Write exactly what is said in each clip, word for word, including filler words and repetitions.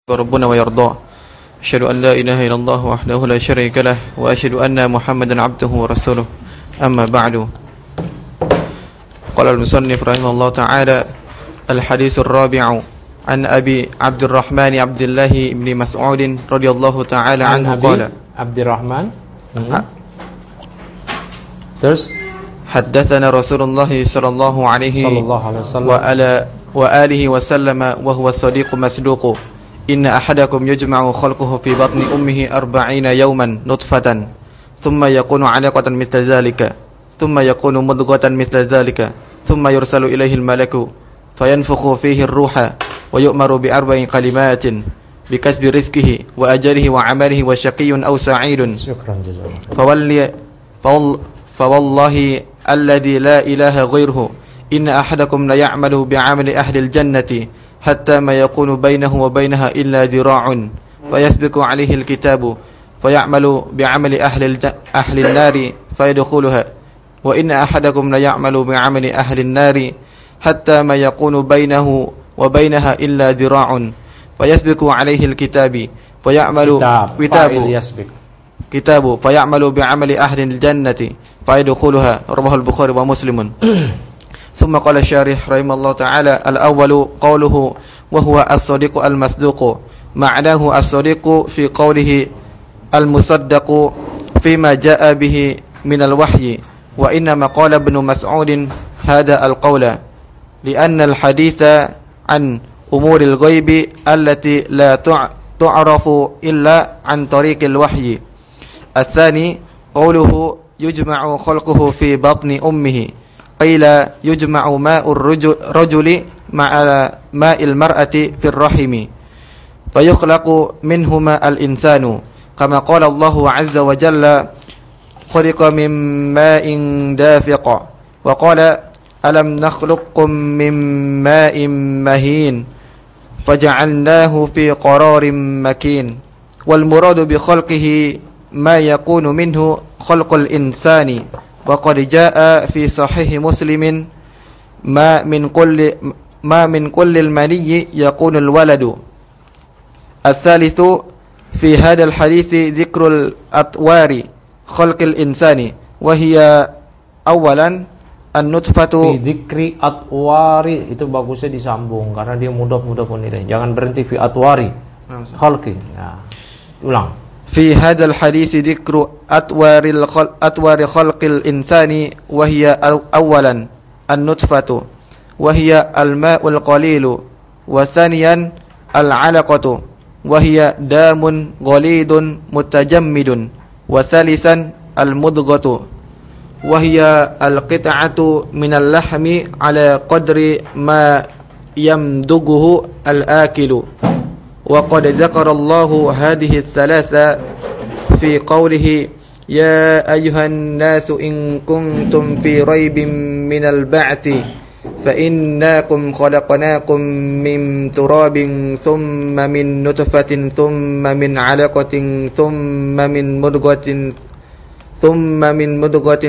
ربنا ويرضاه. أشهد أن لا إله إلا الله وحده لا شريك له وأشهد أن محمدا عبده ورسوله. أما بعد. قال المصنف رحمه الله تعالى: الحديث الرابع عن أبي عبد الرحمن عبد الله بن مسعود رضي الله تعالى عنه قال: عبد الرحمن Terus حدثنا رسول الله صلى الله عليه وآله وسلم وهو الصديق مصدوق إن أحدكم يجمع خلقه في بطن أمه أربعين يوما نطفة ثم يكون علقة مثل ذلك ثم يكون مضغة مثل ذلك ثم يرسل إليه الملك فينفخ فيه الروح ويؤمر بأربع كلمات بكسب رزقه وأجله وعمله وشقي أو سعيد فوالله الذي لا إله غيره إن أحدكم ليعمل بعمل أهل الجنة حتى ما يكون بينه وبينها إلا ذراع فيسبق عليه الكتاب فيعمل بعمل أهل, أهل النار فيدخلها وإن أحدكم ليعمل بعمل أهل النار حتى ما يكون بينه وبينها إلا ذراع فيسبق عليه الكتاب فيعمل كتاب كتاب فيعمل بعمل أهل الجنة فيدخلها. رواه البخاري ومسلم. ثم قال الشارح رحمه الله تعالى: الأول قوله وهو الصديق المصدوق معناه الصديق في قوله المصدق فيما جاء به من الوحي وإنما قال ابن مسعود هذا القول لأن الحديث عن أمور الغيب التي لا تعرف إلا عن طريق الوحي. الثاني قوله يجمع خلقه في بطن أمه قيل يجمع ماء الرجل مع ماء المرأة في الرحم فيخلق منهما الإنسان كما قال الله عز وجل خلق من ماء دافق وقال ألم نخلقكم من ماء مهين فجعلناه في قرار مكين. والمراد بخلقه ما يكون منه خلق الإنسان وقد جاء في صحيح مسلم ما من كل ما من كل المني يكون الولد. الثالث في هذا الحديث ذكر الأطوار خلق الإنسان وهي أولا النطفة. Fi dzikri atwari itu bagusnya disambung karena dia mudah-mudah pun ini. Jangan berhenti fi atwari khalqi. Nah, ulang. في هذا الحديث ذكر أطوار أطوار خلق الإنسان وهي أولا النطفة وهي الماء القليل وثانيا العلقة وهي دام غليظ متجمد وثالثا المضغة وهي القطعة من اللحم على قدر ما يمضغه الآكل. وقد ذكر الله هذه الثلاثة في قوله يا أيها الناس إن كنتم في ريب من البعث فإنكم خلقناكم من تراب ثم من نطفة ثم من علقة ثم من مضغة ثم من مضغة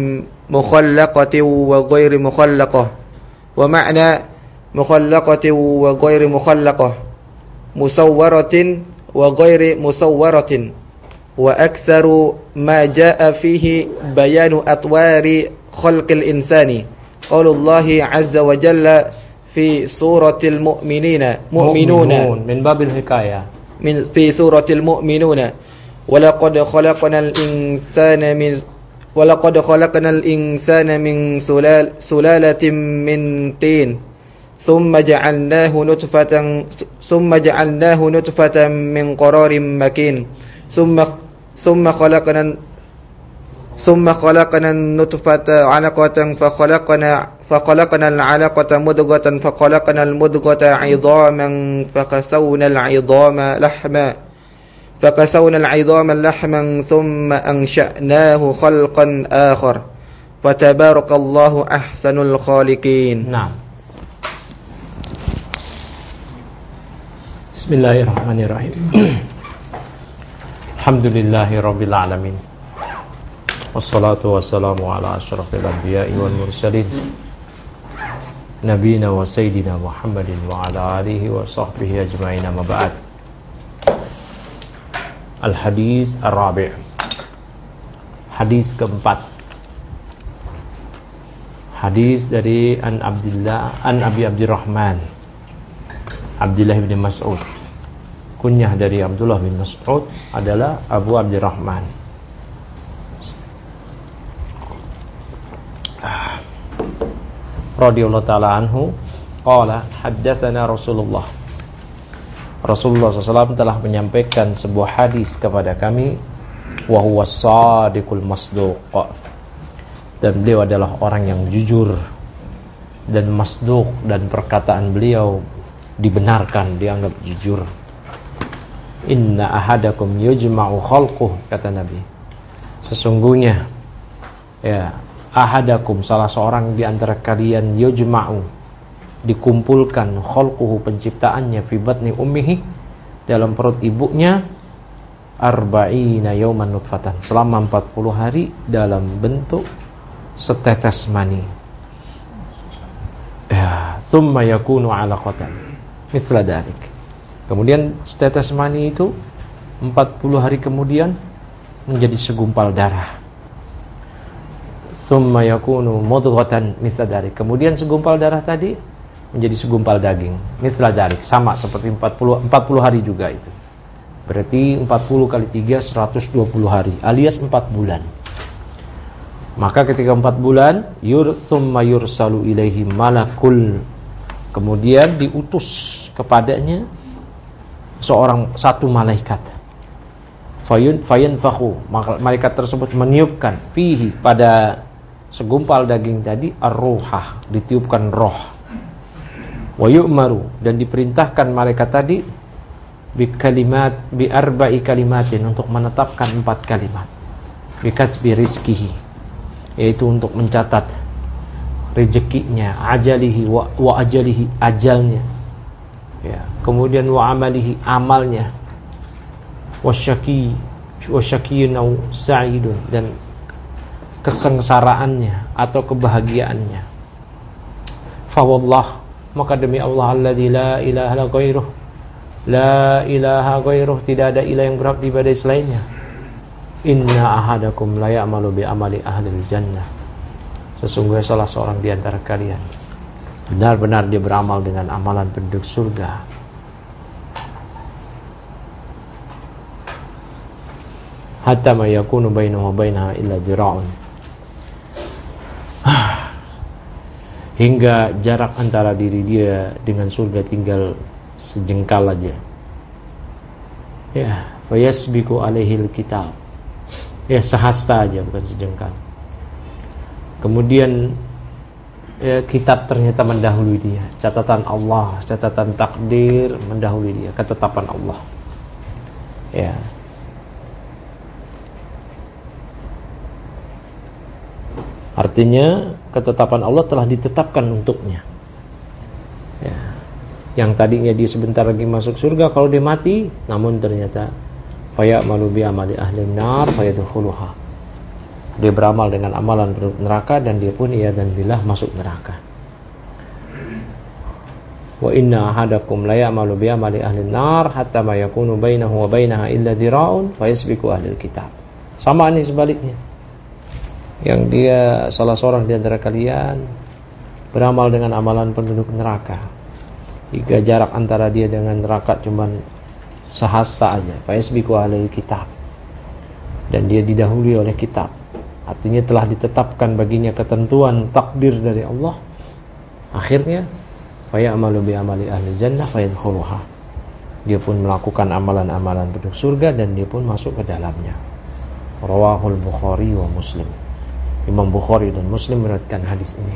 مخلقة وغير مخلقة. ومعنى مخلقة وغير مخلقة مصورة وغير مصورة. وأكثر ما جاء فيه بيان أطوار خلق الإنسان قول الله عز وجل في سورة المؤمنين مؤمنون من باب الحكاية من في سورة المؤمنون ولقد خلقنا الإنسان من ولقد خلقنا الإنسان من سلال سلالة من طين ثم جعلناه نطفة ثم جعلناه نطفة من قرار مكين ثم ثم خلقنا ثم خلقنا النطفة علقة فخلقنا فخلقنا العلقة مضغة فخلقنا المضغة عظاما فكسونا العظام لحما فكسونا العظام لحما ثم أنشأناه خلقا آخر فتبارك الله أحسن الخالقين. نعم. Bismillahirrahmanirrahim. Alhamdulillahi rabbil alamin. Wassalatu wassalamu ala asyrafil anbiya'i wal mursalin nabiyina wa sayyidina Muhammadin wa ala alihi wa sahbihi ajma'in, amma ba'd. Al-hadis ar-rabi'. Hadis keempat. Hadis dari An Abdullah An Abi Abdurrahman Abdullah bin Mas'ud. Kunyah dari Abdullah bin Mas'ud adalah Abu Abdurrahman. Radhiyallahu ta'ala anhu qala haddatsana Rasulullah. Rasulullah shallallahu alaihi wasallam telah menyampaikan sebuah hadis kepada kami, wa huwa shadiqul masduq, dan beliau adalah orang yang jujur dan masduq, dan perkataan beliau dibenarkan, dianggap jujur. Inna ahadakum yujma'u khalquh, kata Nabi, sesungguhnya ya ahadakum, salah seorang di antara kalian, yujma'u, dikumpulkan, khalquhu, penciptaannya, fi batni ummihi, dalam perut ibunya, arba'ina yawman nutfatan, selama empat puluh hari dalam bentuk setetes mani. Ya, thumma yakunu 'alaqatan misla dzalik. Kemudian setetes mani itu empat puluh hari kemudian menjadi segumpal darah. Thumma yakunu mudghatan misla dzalik. Kemudian segumpal darah tadi menjadi segumpal daging, misla dzalik, sama seperti empat puluh empat puluh hari juga itu. Berarti empat puluh kali tiga seratus dua puluh hari, alias empat bulan. Maka ketika empat bulan, yur thumma yursalu ilaihi malakul, kemudian diutus kepadanya seorang satu malaikat. Fayun fayanfakhu, malaikat tersebut meniupkan fihi, pada segumpal daging tadi, ar-ruhah, ditiupkan roh. Wa yu'maru, dan diperintahkan malaikat tadi bi kalimat bi arba'i kalimatin, untuk menetapkan empat kalimat. Bi katsbi rizqihi, yaitu untuk mencatat rezekinya, ajalihi wa, wa ajalihi, ajalnya, ya, kemudian wa amalihi, amalnya, wasyaki wasyakiyun au sa'idun, dan kesengsaraannya atau kebahagiaannya. Fa wallah, maka demi Allah, alladzi la ilaha ghairuh, la ilaha ghairuh, tidak ada ilah yang berhak diibadahi selainnya. Inna ahadakum la ya'malu bi amali ahlil jannah, sesungguhnya salah seorang di antara kalian benar-benar dia beramal dengan amalan penduduk surga. Hatta ma yakunu bainahu wa bainaha illa dira'un, hingga jarak antara diri dia dengan surga tinggal sejengkal aja. Ya, wa yasbiqu alaihil kitab, ya, sehasta aja, bukan sejengkal. Kemudian ya, kitab ternyata mendahului dia, catatan Allah, catatan takdir mendahului dia, ketetapan Allah. Ya. Artinya ketetapan Allah telah ditetapkan untuknya. Ya. Yang tadinya dia sebentar lagi masuk surga kalau dia mati, namun ternyata fayamalu bi amali ahli nar fayadkhuluha, dia beramal dengan amalan penduduk neraka, dan dia pun ia dan billah masuk neraka. Wa inna ahadakum la ya'malu bi amali ahli nar hatta ma yakunu bainahu wa bainaha illa dira'un fayasbiqu ahli kitab. Sama ini sebaliknya, yang dia salah seorang di antara kalian beramal dengan amalan penduduk neraka, hingga jarak antara dia dengan neraka cuman sehasta aja, fayasbiqu ahli kitab, dan dia didahului oleh kitab. Artinya telah ditetapkan baginya ketentuan takdir dari Allah. Akhirnya fayamalu bi amali ahli jannah fayadkhuluha, dia pun melakukan amalan-amalan penduduk surga dan dia pun masuk ke dalamnya. Rawahul Bukhari wa Muslim. Imam Bukhari dan Muslim meriwayatkan hadis ini.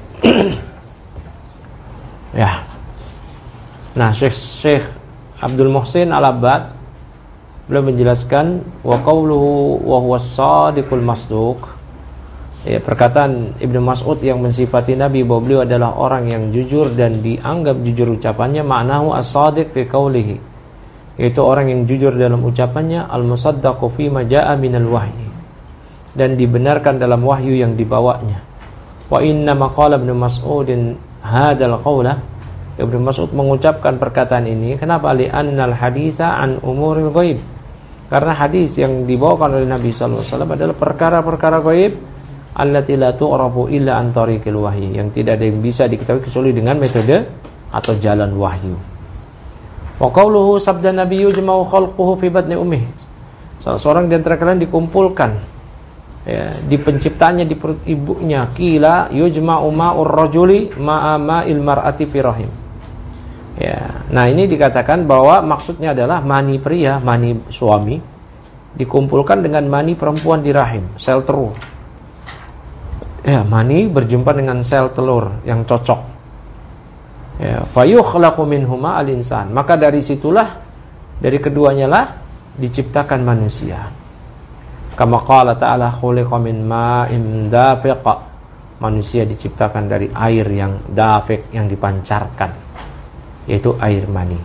Ya. Nah, Syekh Syekh Abdul Muhsin Al-Abbad beliau menjelaskan wa qauluhu wa huwa as-sadiqul masduq. Ya, perkataan Ibnu Mas'ud yang mensifati Nabi bahwa beliau adalah orang yang jujur dan dianggap jujur ucapannya, maknahu as-sadiq fi qaulihi, yaitu orang yang jujur dalam ucapannya, al-musaddaqu fi ma jaa'a minal wahyi, dan dibenarkan dalam wahyu yang dibawanya. Wa inna maqala Ibnu Mas'udin hadzal qaula, Ibnu Mas'ud mengucapkan perkataan ini kenapa? Li annal haditsa an umuril ghaib, Karena hadis yang dibawakan oleh Nabi sallallahu alaihi wasallam adalah perkara-perkara gaib allati la tu'rafu illa an tariqil wahyi, yang tidak ada yang bisa diketahui kecuali dengan metode atau jalan wahyu. Wa qauluhu sabda Nabi yujma'u khalquhu fi batni ummih. Salah seorang di antara kalian dikumpulkan ya, di penciptanya di perut ibunya. Qila yujma'u ma'ur rajuli ma'a ma'il mar'ati fi rahim. Ya, nah ini dikatakan bahwa maksudnya adalah mani pria, mani suami dikumpulkan dengan mani perempuan di rahim, sel telur. Ya, mani berjumpa dengan sel telur yang cocok. Ya, fayukhlaqu minhuma al-insan. Maka dari situlah, dari keduanya lah diciptakan manusia. Kama qala ta'ala khuliqa min ma'in dafiq. Manusia diciptakan dari air yang dafiq, yang dipancarkan, yaitu air mani.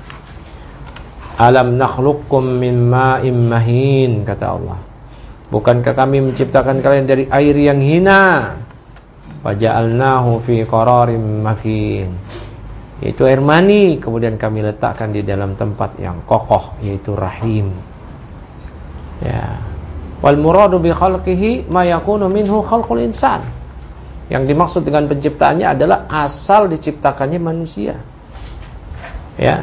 Alam nakhluqkum min ma'in mahin, kata Allah. Bukankah kami menciptakan kalian dari air yang hina? Faja'alnahu fi qararim makin. Yaitu air mani, kemudian kami letakkan di dalam tempat yang kokoh, yaitu rahim. Ya. Wal muradu bi khalqihi ma yakunu minhu khalqul insan. Yang dimaksud dengan penciptaannya adalah asal diciptakannya manusia. Ya.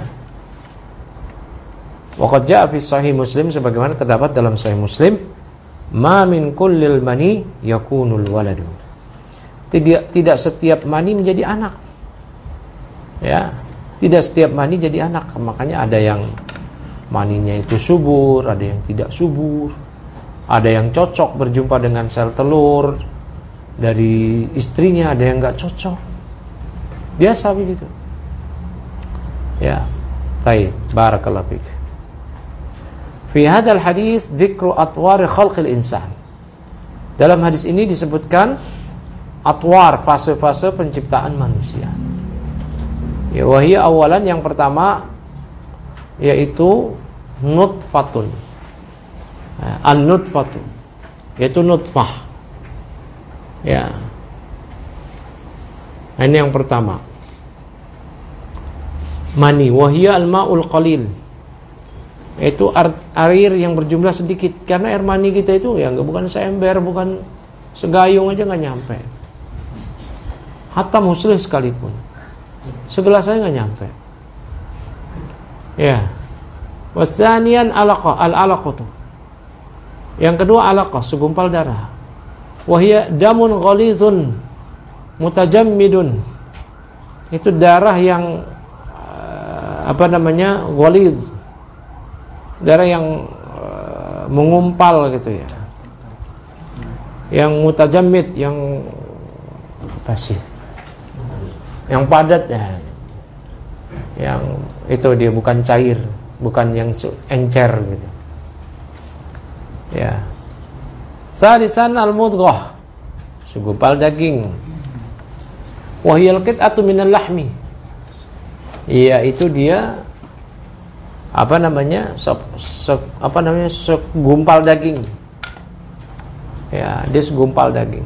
Waqad jaa fi sahih Muslim, sebagaimana terdapat dalam sahih Muslim, ma min kullil mani yakunul waladu. Tidak tidak setiap mani menjadi anak. Ya, tidak setiap mani jadi anak. Makanya ada yang maninya itu subur, ada yang tidak subur. Ada yang cocok berjumpa dengan sel telur dari istrinya, ada yang enggak cocok. Biasa begitu. Ya. Baik, barakallahu fiik. Fi hadzal hadis dzikru atwar khalqil insan. Dalam hadis ini disebutkan atwar, fase-fase penciptaan manusia. Ya, wahia awalan, yang pertama yaitu nutfatun. An-nutfatu, yaitu nutfah. Ya. Ini yang pertama. Mani, wahia al-ma'ul qalil. Yaitu air yang berjumlah sedikit. Karena air mani kita itu ya bukan seember, bukan segayung aja enggak nyampe. Hatta muslim sekalipun, segelas saya enggak nyampe. Ya. Wasanian alaqa, al-alaqatu. Yang kedua alaqah, segumpal darah. Wahia damun ghalidhun mutajammidun. Itu darah yang apa namanya? Ghalidh. Darah yang uh, mengumpal gitu ya. Yang mutajammid, yang apa sih? Yang padat ya. Yang itu dia bukan cair, bukan yang encer gitu. Ya. Salisan al-mudghah, segumpal daging. Wahyal qit'atu minal lahmi. Iya, itu dia apa namanya? Se, se, apa namanya? segumpal daging. Ya, dia segumpal daging.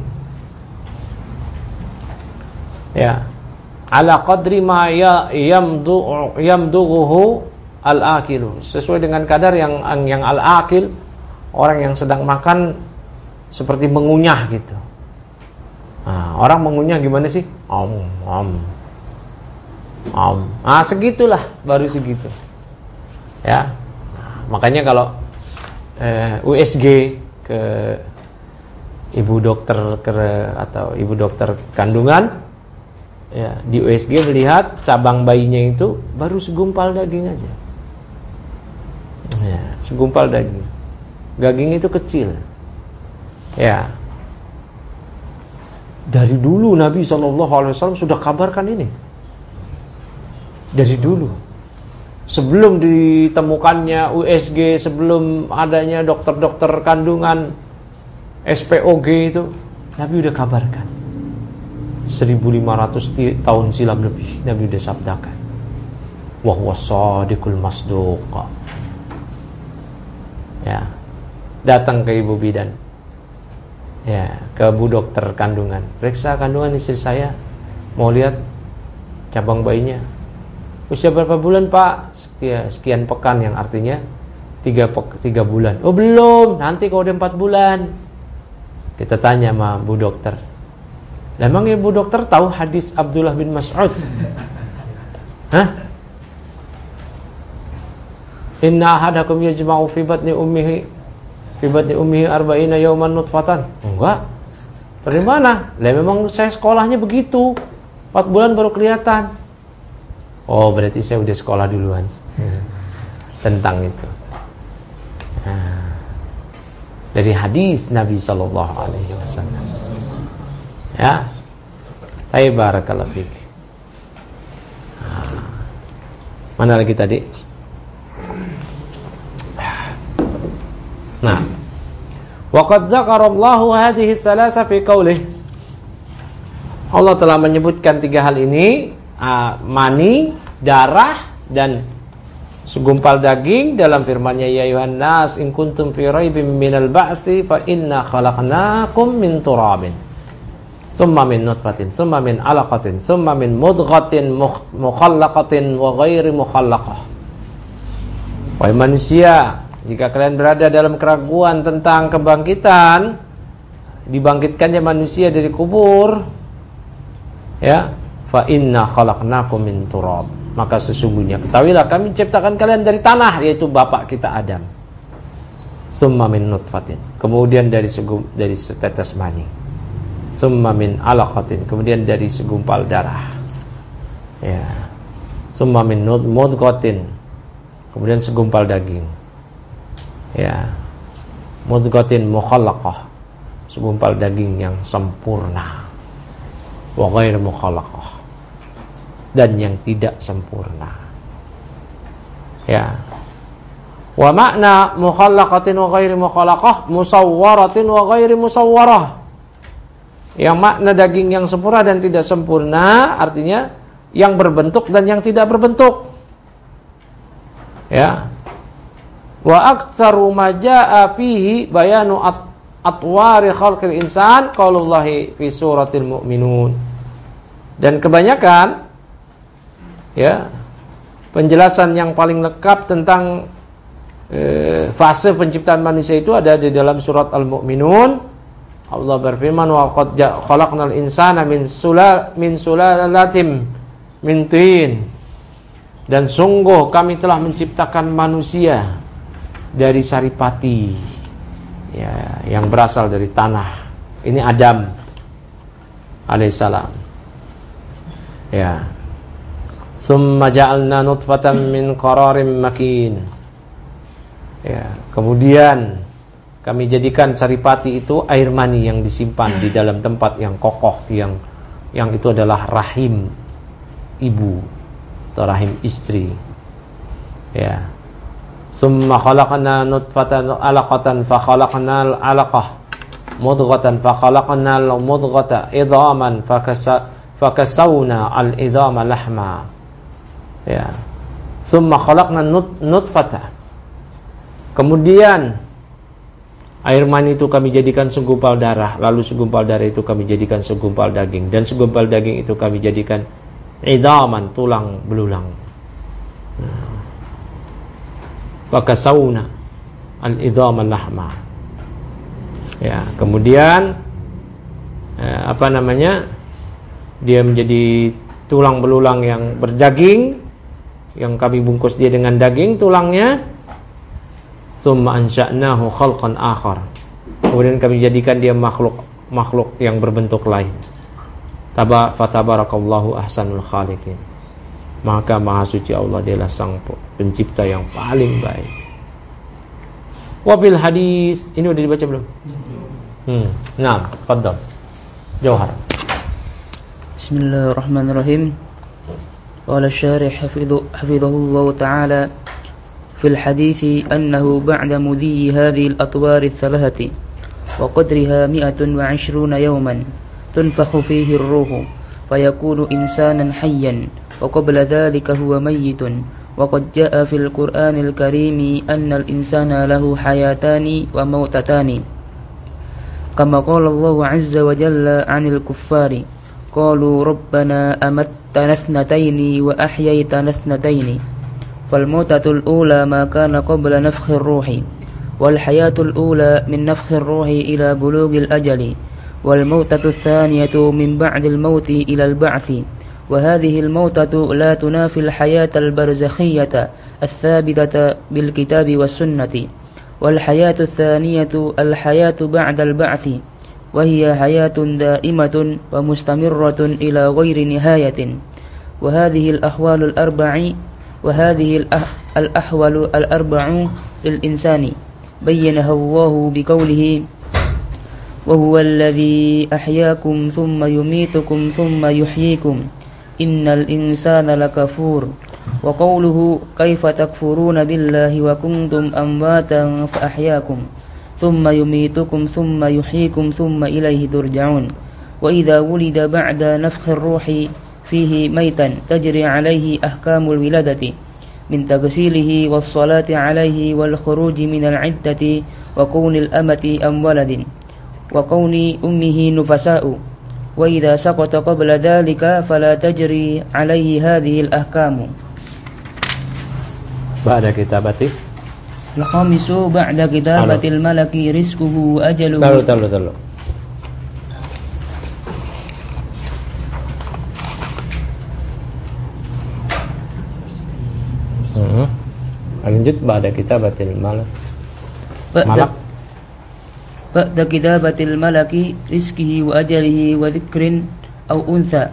Ya. Ala qadri ma ya yamdu yamdughuhu al-akilu. Sesuai dengan kadar yang yang al-akil, orang yang sedang makan seperti mengunyah gitu. Nah, orang mengunyah gimana sih? Om, om, om. Ah, segitulah, baru segitu. Ya, nah, makanya kalau eh, U S G ke ibu dokter ke, atau ibu dokter kandungan, ya, di U S G melihat cabang bayinya itu baru segumpal daging aja. Ya, segumpal daging. Daging itu kecil. Ya. Dari dulu Nabi shallallahu alaihi wasallam sudah kabarkan ini. Dari dulu. Sebelum ditemukannya U S G, sebelum adanya dokter-dokter kandungan S P O G itu, Nabi udah kabarkan. seribu lima ratus tahun silam lebih Nabi udah sabdakan. Wa huwa shadiqul masduq. Ya. Datang ke ibu bidan, ya, ke bu dokter kandungan, periksa kandungan istri saya, mau lihat cabang bayinya. Usia berapa bulan, Pak? Sekian, sekian pekan, yang artinya tiga, tiga bulan. Oh belum, nanti kalau udah empat bulan. Kita tanya sama Bu Dokter. Memang Ibu Dokter tahu hadis Abdullah bin Mas'ud? Hah? Inna ahadakum yajma'u fi batni ummihi fi batni ummihi arba'ina yawman nutfatan. Enggak. Dari mana? Lah memang saya sekolahnya begitu. empat bulan baru kelihatan. Oh, berarti saya udah sekolah duluan. Hmm. Tentang itu. Nah, dari hadis Nabi sallallahu alaihi wasallam. Ya. Baik, barakallahu fiik. Mana lagi tadi? Nah, waqad zakarallahu hadhihi salasa fi qaulih. Allah telah menyebutkan tiga hal ini, uh, mani, darah dan segumpal daging dalam firman-Nya, ya ayuhan nas in kuntum fi raibin minal ba'si fa inna khalaqnakum min turabin summa min nutfatin summa min 'alaqatin summa min mudghatin mukhallaqatin wa ghairi mukhallaqah. Wahai manusia, jika kalian berada dalam keraguan tentang kebangkitan, dibangkitkannya manusia dari kubur, ya, fa inna khalaqnakum min turab, maka sesungguhnya ketahuilah kami menciptakan kalian dari tanah, yaitu bapak kita Adam. Summa min nutfatin, kemudian dari segum, dari setetes mani. Summa min 'alaqatin, kemudian dari segumpal darah. Ya. Summa min mudghatin, kemudian segumpal daging. Ya, mudghatin mukhallaqah, segumpal daging yang sempurna, wa ghair mukhallaqah, dan yang tidak sempurna. Ya, wa makna mukhallaqatin wa ghairi mukhallaqah musawwaratin wa ghairi musawwarah. Yang makna daging yang sempurna dan tidak sempurna artinya yang berbentuk dan yang tidak berbentuk. Ya. Wa aktsaru ma jaa fihi bayanu at atwari khalqil insan qaulullahi fi suratil mu'minun. Dan kebanyakan ya penjelasan yang paling lengkap tentang e, fase penciptaan manusia itu ada di dalam surat Al-Mu'minun. Allah berfirman, wa qad khalaqnal insana min sulal min sulalatin min tin. Dan sungguh kami telah menciptakan manusia dari saripati, ya, yang berasal dari tanah. Ini Adam alaihissalam. Ya. Summa ja'alna nutfatan min qararin makin. Ya, kemudian kami jadikan saripati itu air mani yang disimpan di dalam tempat yang kokoh, yang yang itu adalah rahim ibu atau rahim istri. Ya. Summa khalaqna nutfatan 'alaqatan fa khalaqnal 'alaqah mudghatan fa khalaqnal mudghata idhaman fa fakasawna al-idhama lahma. Ya. Summa khalaqna nutfata. Kemudian air mani itu kami jadikan segumpal darah, lalu segumpal darah itu kami jadikan segumpal daging, dan segumpal daging itu kami jadikan idhaman, tulang belulang. Nah. Fakasawna al-idhama lahma. Ya, kemudian eh, apa namanya? Dia menjadi tulang belulang yang berdaging, yang kami bungkus dia dengan daging tulangnya. Tsumma ansha'nahu khalqan akhar. Kemudian kami jadikan dia makhluk makhluk yang berbentuk lain. Taba fatabarakallahu ahsanul khaliqin. Maka maha suci Allah, dialah sang pencipta yang paling baik. Wabil hadis, ini udah dibaca belum? Hmm. Nah, tafadhal. Jauhar. Bismillahirrahmanirrahim. Qala syarih hafidhahullah ta'ala fil hadits annahu ba'da mudhi hadhihi al-atwar ath-thalathati wa qadriha mi'atun wa 'ishruna yawman tunfakhu fihi ar-ruhu fayakunu insanan hayyan wa qabla dhalika huwa mayyitun wa qad jaa'a fil Qur'anil Karim anna al-insana lahu hayatani wa mautatani kama qala Allah 'azza wa jalla 'anil kuffari qalu rabbana amattana ithnataini wa ahyaytana ithnataini فالموتة الأولى ما كان قبل نفخ الروح، والحياة الأولى من نفخ الروح إلى بلوغ الأجل، والموتة الثانية من بعد الموت إلى البعث. وهذه الموتة لا تنافي الحياة البرزخية الثابتة بالكتاب والسنة. والحياة الثانية الحياة بعد البعث، وهي حياة دائمة ومستمرة إلى غير نهاية. وهذه الأحوال الأربع وهذه الأحوال الأربع للإنسان بينها الله بقوله: وهو الذي أحياكم ثم يميتكم ثم يحييكم إن الإنسان لكفور. وقوله: كيف تكفرون بالله وكنتم أمواتا فأحياكم ثم يميتكم ثم يحييكم ثم إليه ترجعون. وإذا ولد بعد نفخ الروح فيه ميتا تجري عليه أحكام الولادة من تغسيله والصلاة عليه والخروج من العدة وكون الأمة أم ولد وكون أمه نفساء. وإذا سقط قبل ذلك فلا تجري عليه هذه الأحكام. بعد كتابته الخامس بعد كتابة الملك رزقه وأجله. Taruh, taruh, taruh. Hmm. Lanjut بعد كتابة الملك. بعد بعد كتابة الملك رزقه وأجله وذكر أو أنثى.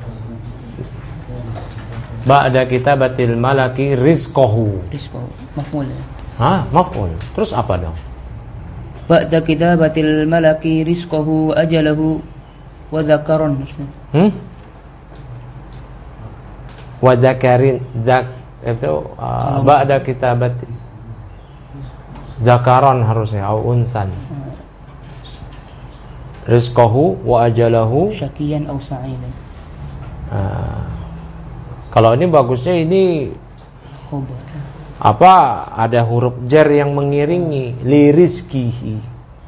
بعد كتابة الملك رزقه. Rizqahu maf'ul. Hah, maf'ul. Terus apa dong? Ba'da kitabatil malaki rizqahu wa ajalahu wa dzakaron. Hmm? Wa dzakarin zak itu uh, ba'da kitabat zakaron harusnya au unsan. Rizqahu wa ajalahu syaqiyan au sa'idan. Uh, kalau ini bagusnya ini khobar. Apa ada huruf jar yang mengiringi li rizkihi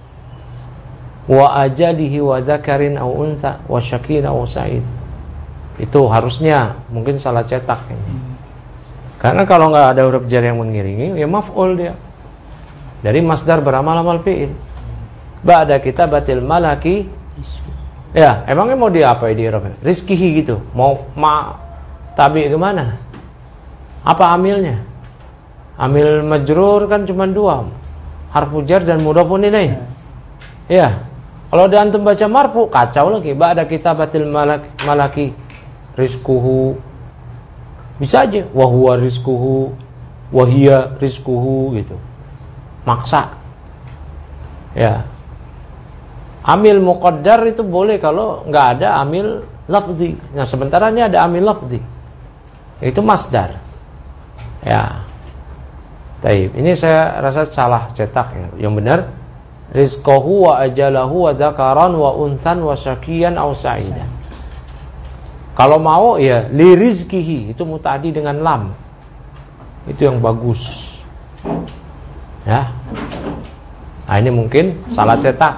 wa ajalihi wa dzakarin au unsa wa syaqiyin au sa'id. Itu harusnya, mungkin salah cetak ini. Karena kalau enggak ada huruf jar yang mengiringi, ya maf'ul dia. Dari masdar beramal amal fi'il. Ba'da kitabatil malaki. Ya, emangnya mau diapain di Arab? Rizkihi gitu. Mau ma tabi kemana? Apa amilnya? Amil majrur kan cuma dua, harfu jar dan mudhafun ilaih. Ya. Kalau dia antum baca marfu, kacau lagi. Ba'da kitabatil malak malaki rizquhu. Bisa aja wa huwa rizquhu wa hiya rizquhu gitu. Maksa. Ya. Amil muqaddar itu boleh kalau enggak ada amil lafzi. Nah, sementara ini ada amil lafzi. Itu masdar. Ya. Taib. Ini saya rasa salah cetak ya. Yang benar rizqahu wa ajalahu wa dzakaran wa unthan wa syaqiyan aw sa'idan. Kalau mau ya li rizqihi, itu muta'addi dengan lam. Itu yang bagus. Ya. Nah, ini mungkin salah cetak.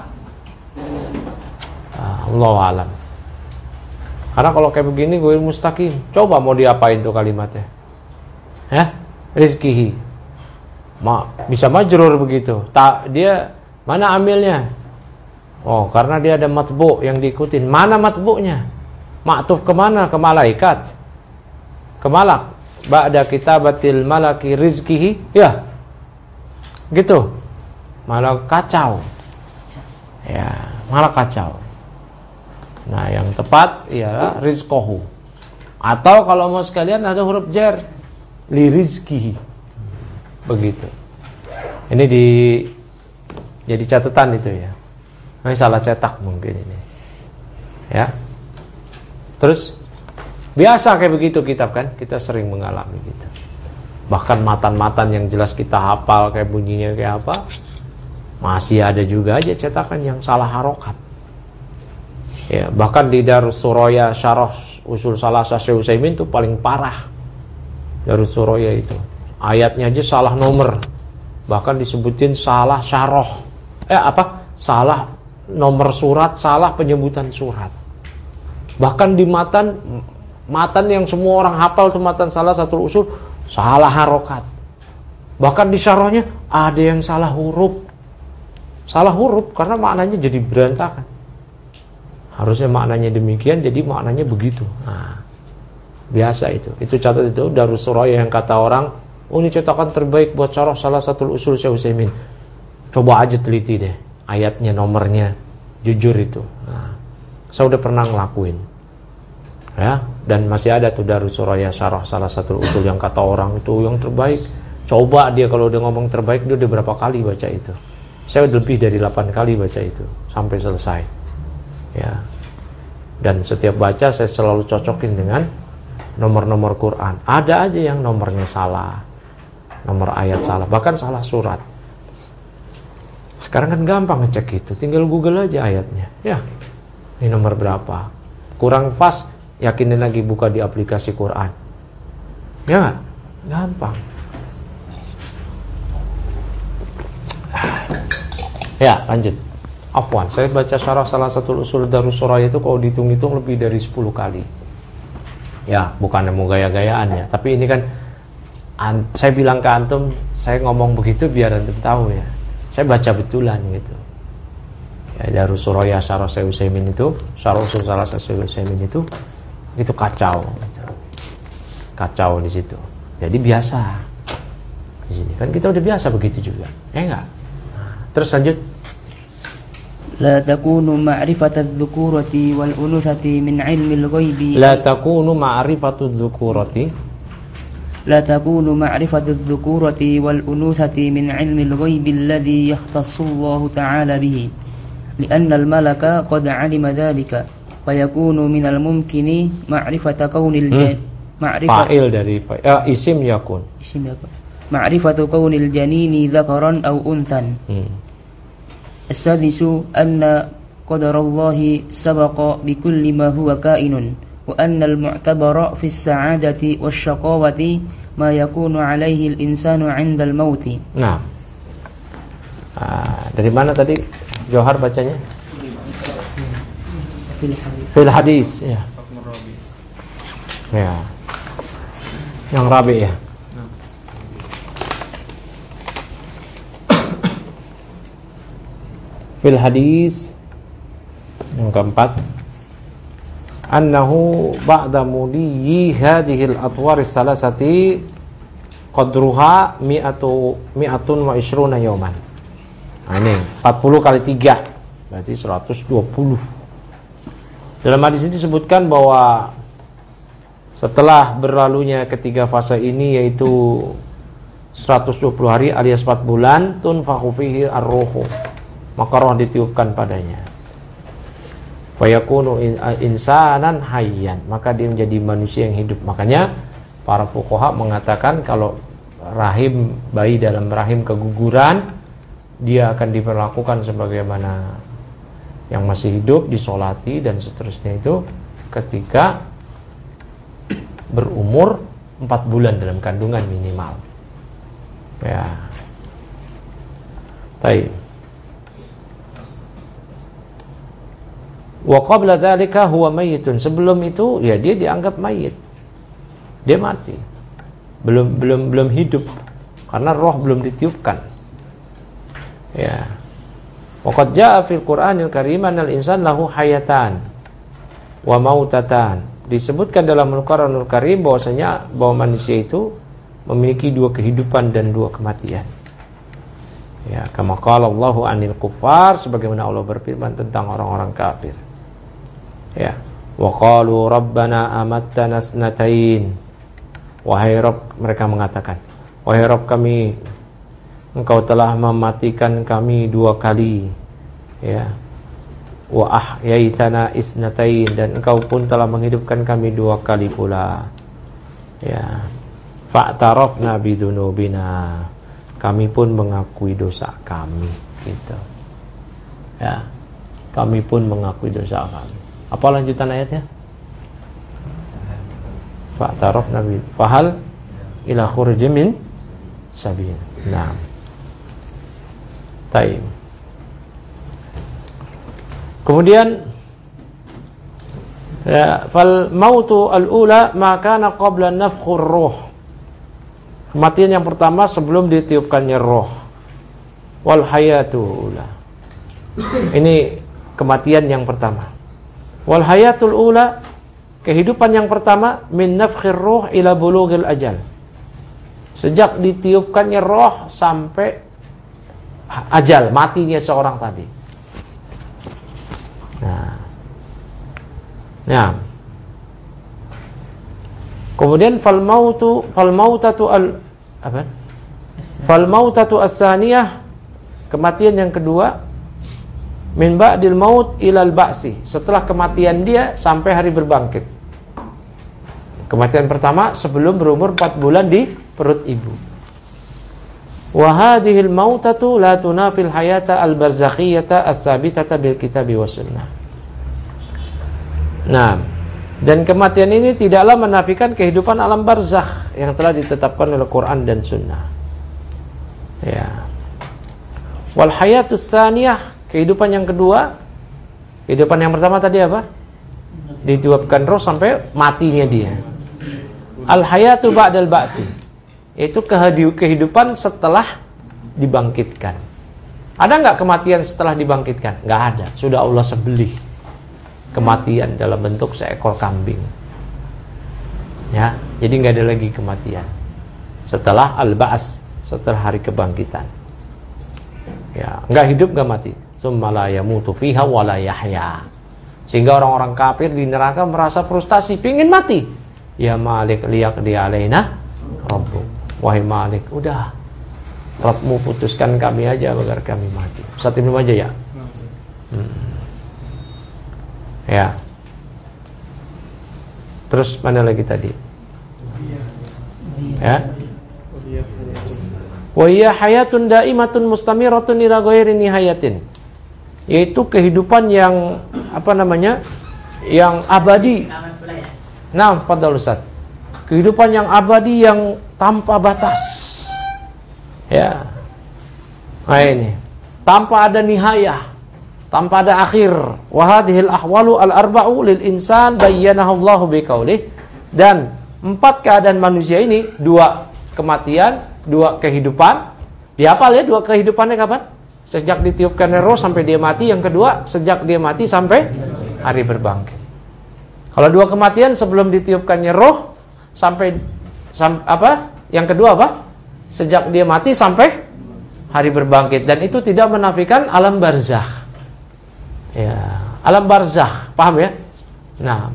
Ah, Allahu a'lam. Karena kalau kayak begini gue mustaqim. Coba mau diapain tuh kalimatnya? Ya, rizqihi. Ma, bisa majrur begitu. Tak dia mana amilnya? Oh, karena dia ada matbu yang diikutin. Mana matbu'nya? Ma'tuf kemana? Ke malaikat. Ke malak. Ba'da kitabatil malaki rizkihi. Ya. Gitu. Malah kacau. Ya, malah kacau. Nah, yang tepat ialah rizqahu. Atau kalau mau sekalian ada huruf jar li rizkihi. Begitu. Ini di jadi catatan itu ya. Ini salah cetak mungkin ini. Ya. Terus biasa kayak begitu kitab kan, kita sering mengalami gitu. Bahkan matan-matan yang jelas kita hafal kayak bunyinya kayak apa, masih ada juga aja cetakan yang salah harokat. Ya, bahkan di Darus Suraya Syarah Usul Salasah Syekh Utsaimin itu paling parah. Darus Suraya itu. Ayatnya aja salah nomor. Bahkan disebutin salah syarah. Eh apa? Salah nomor surat, salah penyebutan surat. Bahkan di matan matan yang semua orang hafal tuh matan salah satu usul, salah harokat. Bahkan di syarahnya ada yang salah huruf. Salah huruf karena maknanya jadi berantakan. Harusnya maknanya demikian, jadi maknanya begitu. Nah, biasa itu. Itu catat itu Darus Suraya yang kata orang, oh ini cetakan terbaik buat syarah salah satu usul Syekh Utsaimin. Coba aja teliti deh ayatnya, nomornya, jujur itu. Nah, saya udah pernah ngelakuin, ya. Dan masih ada tuh Darus Suraya syarah salah satu usul yang kata orang itu yang terbaik. Coba dia kalau udah ngomong terbaik, dia udah berapa kali baca itu? Saya udah lebih dari delapan kali baca itu sampai selesai, ya. Dan setiap baca saya selalu cocokin dengan nomor-nomor Quran. Ada aja yang nomornya salah, nomor ayat salah, bahkan salah surat. Sekarang kan gampang ngecek itu, tinggal Google aja ayatnya. Ya, ini nomor berapa? Kurang pas, yakinin lagi buka di aplikasi Quran. Ya gak? Gampang. Ya, lanjut. Afwan, saya baca syarah salah satu usul Darus Suraya itu kalau dihitung-hitung lebih dari sepuluh kali. Ya, bukan mau gaya-gayaan ya, tapi ini kan an, saya bilang ke antum, saya ngomong begitu biar antum tahu ya. Saya baca betulan gitu. Ya, Darus Suraya syarah Syekh Utsaimin itu, syarah usul salah satu Syekh Utsaimin itu itu kacau gitu. Kacau di situ. Jadi biasa. Di sini kan kita udah biasa begitu juga. Ya enggak? Nah, terus lanjut. لا تكون معرفة الذكورة والأنوثة من علم الغيب لا تكون معرفة الذكورة لا تكون معرفة الذكورة والأنوثة من علم الغيب الذي يختص الله تعالى به لأن الملك قد علم ذلك فيكون من الممكن معرفة كون الجن معرفة فاعل dari uh, isim yakun isim yakun معرفة كون الجنين ذكرا أو أنثى hmm. السادس أن قدر الله سبق بكل ما هو كائن وأن المعتبر في السعادة والشقاوة ما يكون عليه الإنسان عند الموت. Nah, ah, dari mana tadi Johar bacanya? Fil hadis, ya. Ya. Yang rabi ya. Fil hadis yang keempat, annahu ba'da mudiyi hadhil atwar salasati qadruha mi'atu mi'atun wa ishruna yawman. Nah ini empat puluh kali tiga berarti seratus dua puluh. Dalam hadis ini disebutkan bahwa setelah berlalunya ketiga fase ini yaitu seratus dua puluh hari alias empat bulan, tunfakhu fihi ar-ruhu, maka roh ditiupkan padanya. Fa yakunu insanan hayyan, maka dia menjadi manusia yang hidup. Makanya para fuqaha mengatakan kalau rahim bayi dalam rahim keguguran, dia akan diperlakukan sebagaimana yang masih hidup, disolati dan seterusnya itu ketika berumur empat bulan dalam kandungan minimal. Ya. Baik. Wa qabla dzalika huwa mayyitun. Sebelum itu ya dia dianggap mayit. Dia mati. Belum belum belum hidup karena roh belum ditiupkan. Ya. Wa qad jaa fil Qur'anil Karim anal insan lahu hayatan wa mautatan. Disebutkan dalam Al-Qur'anul Karim bahwasanya bahwa manusia itu memiliki dua kehidupan dan dua kematian. Ya, kama qala Allahu 'anil kuffar, sebagaimana Allah berfirman tentang orang-orang kafir. Ya, wa qalu rabbana amattana snatain. Wahai Rabb, mereka mengatakan, wahai Rabb kami, Engkau telah mematikan kami dua kali. Ya. Wa ahyaitana isnatain, dan Engkau pun telah menghidupkan kami dua kali pula. Ya. Fa'tarafna bidzunubina, kami pun mengakui dosa kami, gitu. Ya. Kami pun mengakui dosa kami. Apa lanjutan ayatnya? Fa'tarafna bi fahal ila khurujin min sabil. Naam. Taib. Kemudian ya, fal mautu al-ula ma kana qabla nafkhur ruh. Kematian yang pertama sebelum ditiupkannya roh. Wal hayatul ula. Ini kematian yang pertama. Wal hayatul ula, kehidupan yang pertama, min nafkhir ruh ila bulughil ajal. Sejak ditiupkannya roh sampai ajal, matinya seorang tadi. Nah. Nah. Kemudian fal mautu fal mautatu al apa? Fal mautatu as-saniyah, kematian yang kedua, min ba'dil maut ilal ba'si, setelah kematian dia sampai hari berbangkit. Kematian pertama sebelum berumur empat bulan di perut ibu. Wa hadhil mautatu la tunafil hayata al-barzakhiyata as-sabitata bil kitabi was sunnah. Nah, dan kematian ini tidaklah menafikan kehidupan alam barzakh yang telah ditetapkan oleh Quran dan sunnah. Ya. Wal hayatus tsaniyah, kehidupan yang kedua. Kehidupan yang pertama tadi apa? Ditiupkan roh sampai matinya dia. Al hayatu ba'dal ba'si, itu kehidupan setelah dibangkitkan. Ada enggak kematian setelah dibangkitkan? Enggak ada. Sudah Allah sebelih kematian dalam bentuk seekor kambing. Ya, jadi enggak ada lagi kematian setelah al-ba'as, setelah hari kebangkitan. Ya, enggak hidup enggak mati. Tsumma la yamutu fiha wa la yahya. Sehingga orang-orang kafir di neraka merasa frustasi, pingin mati. Ya Malik liyaqdi alaina rabbuk. Wahai Malik, udah Rabbmu putuskan kami aja agar kami mati. Satu minum aja ya. Hmm. Ya. Terus mana lagi tadi? Ya. Wa hiya hayatun daimatun mustamiratun ila ghairi nihayatin. Yaitu kehidupan yang apa namanya? Yang abadi. Nah, fadhal Ustaz. Kehidupan yang abadi yang tanpa batas. Ya. Nah ini, tanpa ada nihayah, tanpa ada akhir. Wa hadhil ahwalu al-arba'u lil insan bayyanahu Allahu biqaulih. Dan empat keadaan manusia ini, dua kematian, dua kehidupan. Dihafal ya, dua kehidupannya kapan? Sejak ditiupkan roh sampai dia mati. Yang kedua, sejak dia mati sampai hari berbangkit. Kalau dua kematian sebelum ditiupkannya roh sampai sam, apa? Yang kedua apa? Sejak dia mati sampai hari berbangkit. Dan itu tidak menafikan alam barzakh. Ya, alam barzakh, paham ya? Nah.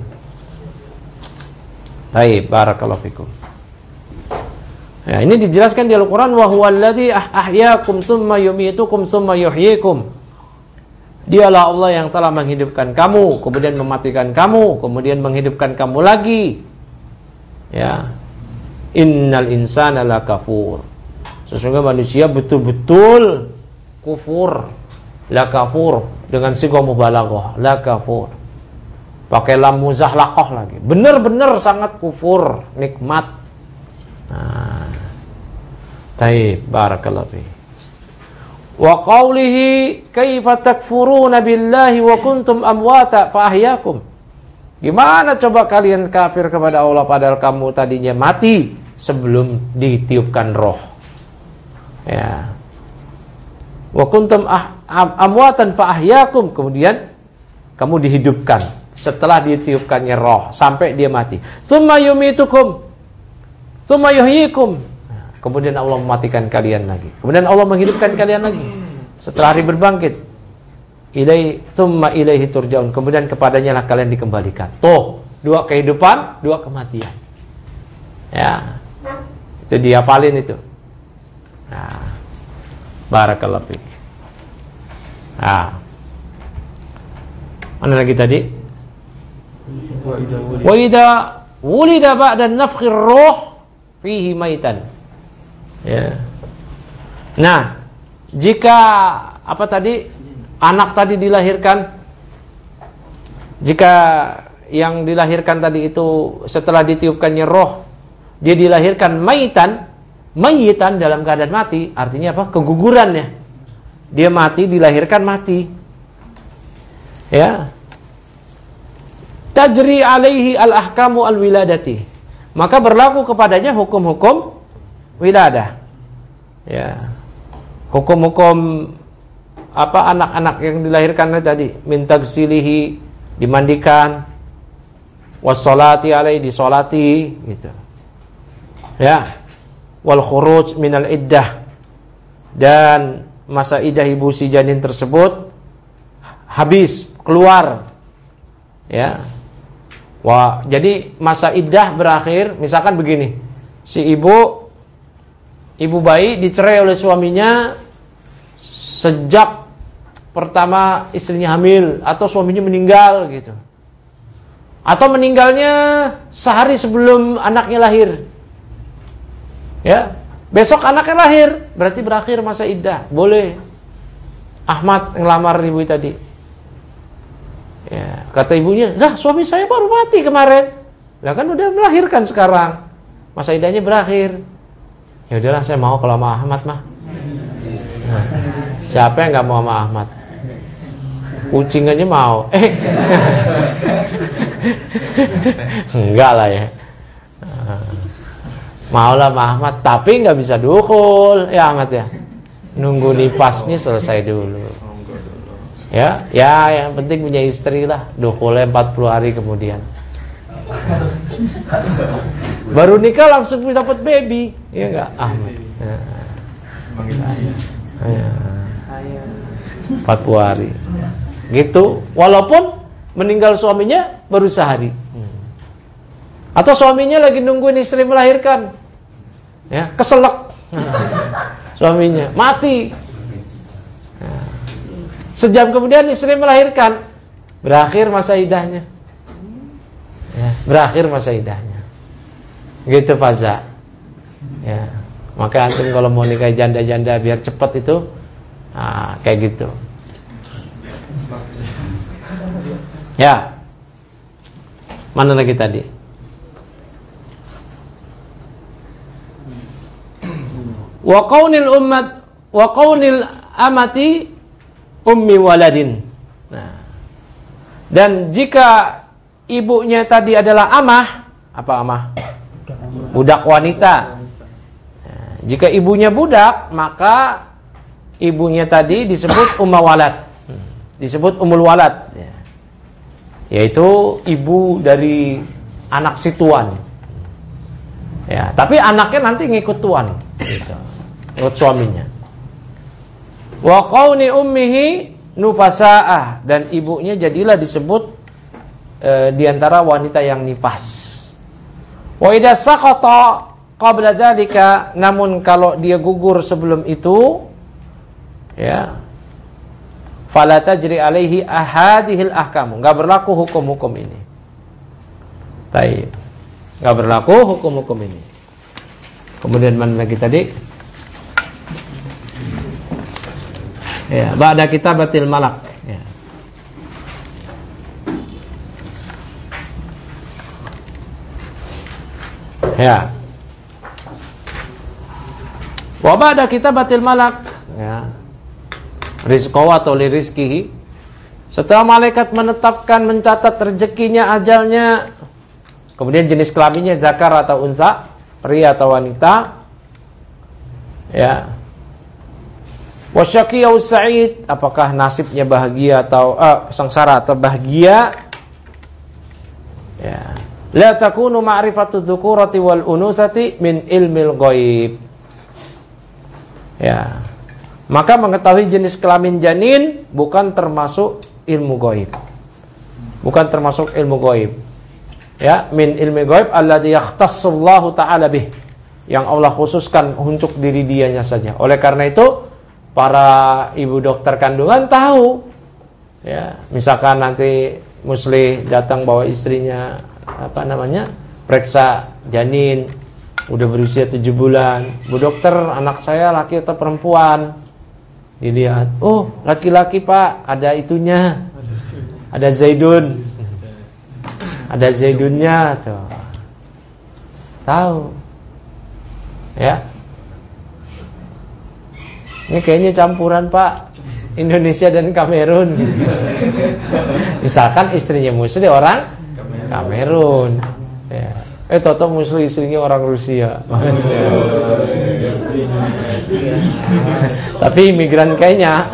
Baik, barakallahu fikum. Ya, ini dijelaskan di Al-Qur'an, wa huwallazi ahyaakum tsumma yumitukum tsumma yuhyikum. Dialah Allah yang telah menghidupkan kamu, kemudian mematikan kamu, kemudian menghidupkan kamu lagi. Ya. Innal insana lakafur. Sesungguhnya manusia betul-betul kufur. Lakafur dengan sighah mubalaghah, lakafur. Pakai lam muzahlaqah lagi. Benar-benar sangat kufur nikmat. Nah. Taib, barakallahu fi. Wa qawlihi kaifa takfuruna billahi wa kuntum amwata fa ahyakum. Gimana coba kalian kafir kepada Allah padahal kamu tadinya mati sebelum ditiupkan roh. Ya. Wa kuntum ah, amwatan fa ahyakum, kemudian kamu dihidupkan setelah ditiupkannya roh sampai dia mati. Tsumma yumitukum tsumma yuhyikum. Kemudian Allah mematikan kalian lagi. Kemudian Allah menghidupkan kalian lagi setelah hari berbangkit. Ilai tsumma ilaihi turja'un. Kemudian kepadanya lah kalian dikembalikan. Tuh, dua kehidupan, dua kematian. Ya. Itu dihafalin itu. Nah. Barakallahu fiik. Nah. Mana lagi tadi? Wa idza wulida ba'da nafkhir ruh fihi maitan. Ya. Nah, jika apa tadi anak tadi dilahirkan, jika yang dilahirkan tadi itu setelah ditiupkannya roh, dia dilahirkan maitan, mayitan dalam keadaan mati, artinya apa? Keguguran ya. Dia mati, dilahirkan mati. Ya. Tajri alaihi al-ahkamu al-wiladati. Maka berlaku kepadanya hukum-hukum wiladah. Ya. Hukum-hukum apa anak-anak yang dilahirkan tadi, min tagsilihi, dimandikan, wassalati alaihi, disolati gitu. Ya. Wal khuruj minal iddah, dan masa iddah ibu si janin tersebut habis, keluar. Ya. Wah, jadi masa iddah berakhir, misalkan begini. Si ibu ibu bayi dicerai oleh suaminya sejak pertama istrinya hamil atau suaminya meninggal gitu. Atau meninggalnya sehari sebelum anaknya lahir. Ya, besok anaknya lahir, berarti berakhir masa iddah. Boleh. Ahmad ngelamar ibu tadi. Ya, kata ibunya, "Dah, suami saya baru mati kemarin." Lah kan udah melahirkan sekarang. Masa iddahnya berakhir. Ya udahlah, saya mau kalau sama Ahmad mah. Nah, siapa yang enggak mau sama Ahmad? Kucing aja mau. Eh. Enggak lah ya. Maulah sama Ahmad, tapi enggak bisa dukul. Ya Ahmad ya. Nunggu nifasnya selesai dulu. Ya, ya yang penting punya istri lah. Dukulnya empat puluh hari kemudian. Baru nikah langsung dapat baby. Iya enggak? Ahmad. Ya. Ya. empat puluh hari. Gitu. Walaupun meninggal suaminya baru sehari. Atau suaminya lagi nungguin istri melahirkan. Ya, keselak. Suaminya mati. Sejam kemudian istri melahirkan, berakhir masa iddahnya. Ya, berakhir masa iddahnya. Gitu Faza. Ya, maka antum kalau mau nikah janda-janda biar cepat itu, nah, kayak gitu. Ya. Mana lagi tadi? Wa qaunil ummat wa qaunil amati ummi waladin. Nah. Dan jika ibunya tadi adalah amah, apa amah? Budak wanita. Nah, jika ibunya budak, maka ibunya tadi disebut umma walad. Disebut ummul walad. Ya. Yaitu ibu dari anak si tuan. Ya, tapi anaknya nanti ngikut tuan, gitu. Ngikut suaminya. Wa qauni ummihi nufasaah, dan ibunya jadilah disebut e, diantara wanita yang nifas. Wa idza saqata qabla dzalika, namun kalau dia gugur sebelum itu, ya, fala tajri alaihi ahadihil ahkam, enggak berlaku hukum-hukum ini. Baik. Enggak berlaku hukum-hukum ini. Kemudian mana lagi tadi? Ya, ba'da kitabatil malak. Ya. Ya. Wa ba'da kitabatil malak, ya. Rizqahu atau li rizqihi. Setelah malaikat menetapkan, mencatat rezekinya, ajalnya, kemudian jenis kelaminnya zakar atau unsa, pria atau wanita. Ya. Wasyaqi au sa'id, apakah nasibnya bahagia atau uh, sengsara atau bahagia? Ya. La takunu ma'rifatu dzukurati wal unusati min ilmil ghaib. Ya. Maka mengetahui jenis kelamin janin bukan termasuk ilmu ghaib. Bukan termasuk ilmu ghaib. Ya, min ilmi ghaib alladzi yakhtassallahu ta'ala bih, yang Allah khususkan untuk diri dianya saja. Oleh karena itu para ibu dokter kandungan tahu, ya, misalkan nanti Musli datang bawa istrinya, apa namanya, periksa janin, udah berusia tujuh bulan, Bu dokter, anak saya laki atau perempuan? Dilihat, oh laki-laki Pak, ada itunya, ada Zaidun, ada Zaidunnya, tuh, tahu, ya. Ini kayaknya campuran Pak, Indonesia dan Kamerun. Misalkan istrinya Muslim orang Kamerun, ya. Eh toto musuh istrinya orang Rusia. Tapi imigran kayaknya.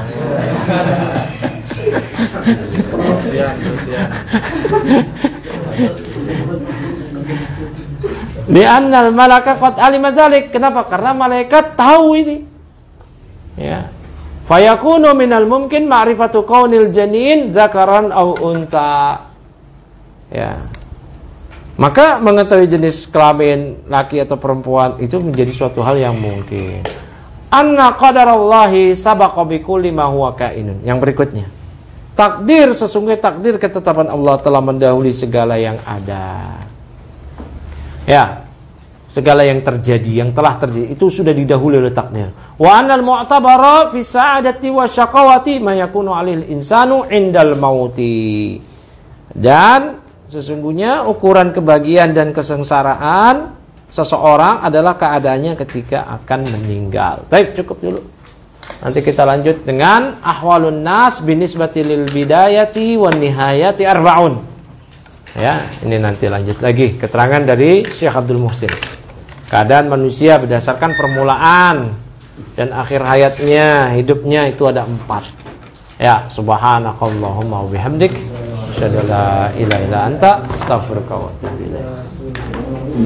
Di annal malaka qad alima dzalik. Kenapa? Karena malaikat tahu ini. Ya. Fayakunu minal mungkin ma'rifatu kaunil janin zakaran aw unsa. Ya. Maka mengetahui jenis kelamin laki atau perempuan itu menjadi suatu hal yang mungkin. Anna qadarallahi sabaqa bikulli ma huwa kainun. Yang berikutnya. Takdir, sesungguhnya takdir ketetapan Allah telah mendahului segala yang ada. Ya, segala yang terjadi, yang telah terjadi itu sudah didahului oleh takdir. Wa anal mu'tabara fi sa'adati wa syaqawati ma yakunu 'alil insanu 'indal mauti. Dan sesungguhnya ukuran kebahagiaan dan kesengsaraan seseorang adalah keadaannya ketika akan meninggal. Baik, cukup dulu. Nanti kita lanjut dengan ahwalun nas binisbati lil bidayati wan nihayati arba'un. Ya, ini nanti lanjut lagi keterangan dari Syekh Abdul Muhsin. Keadaan manusia berdasarkan permulaan dan akhir hayatnya, hidupnya itu ada empat. Ya, subhanakallahumma wa bihamdik, asyhadu an la ilaha illa anta, astaghfiruka wa atubu ilaik.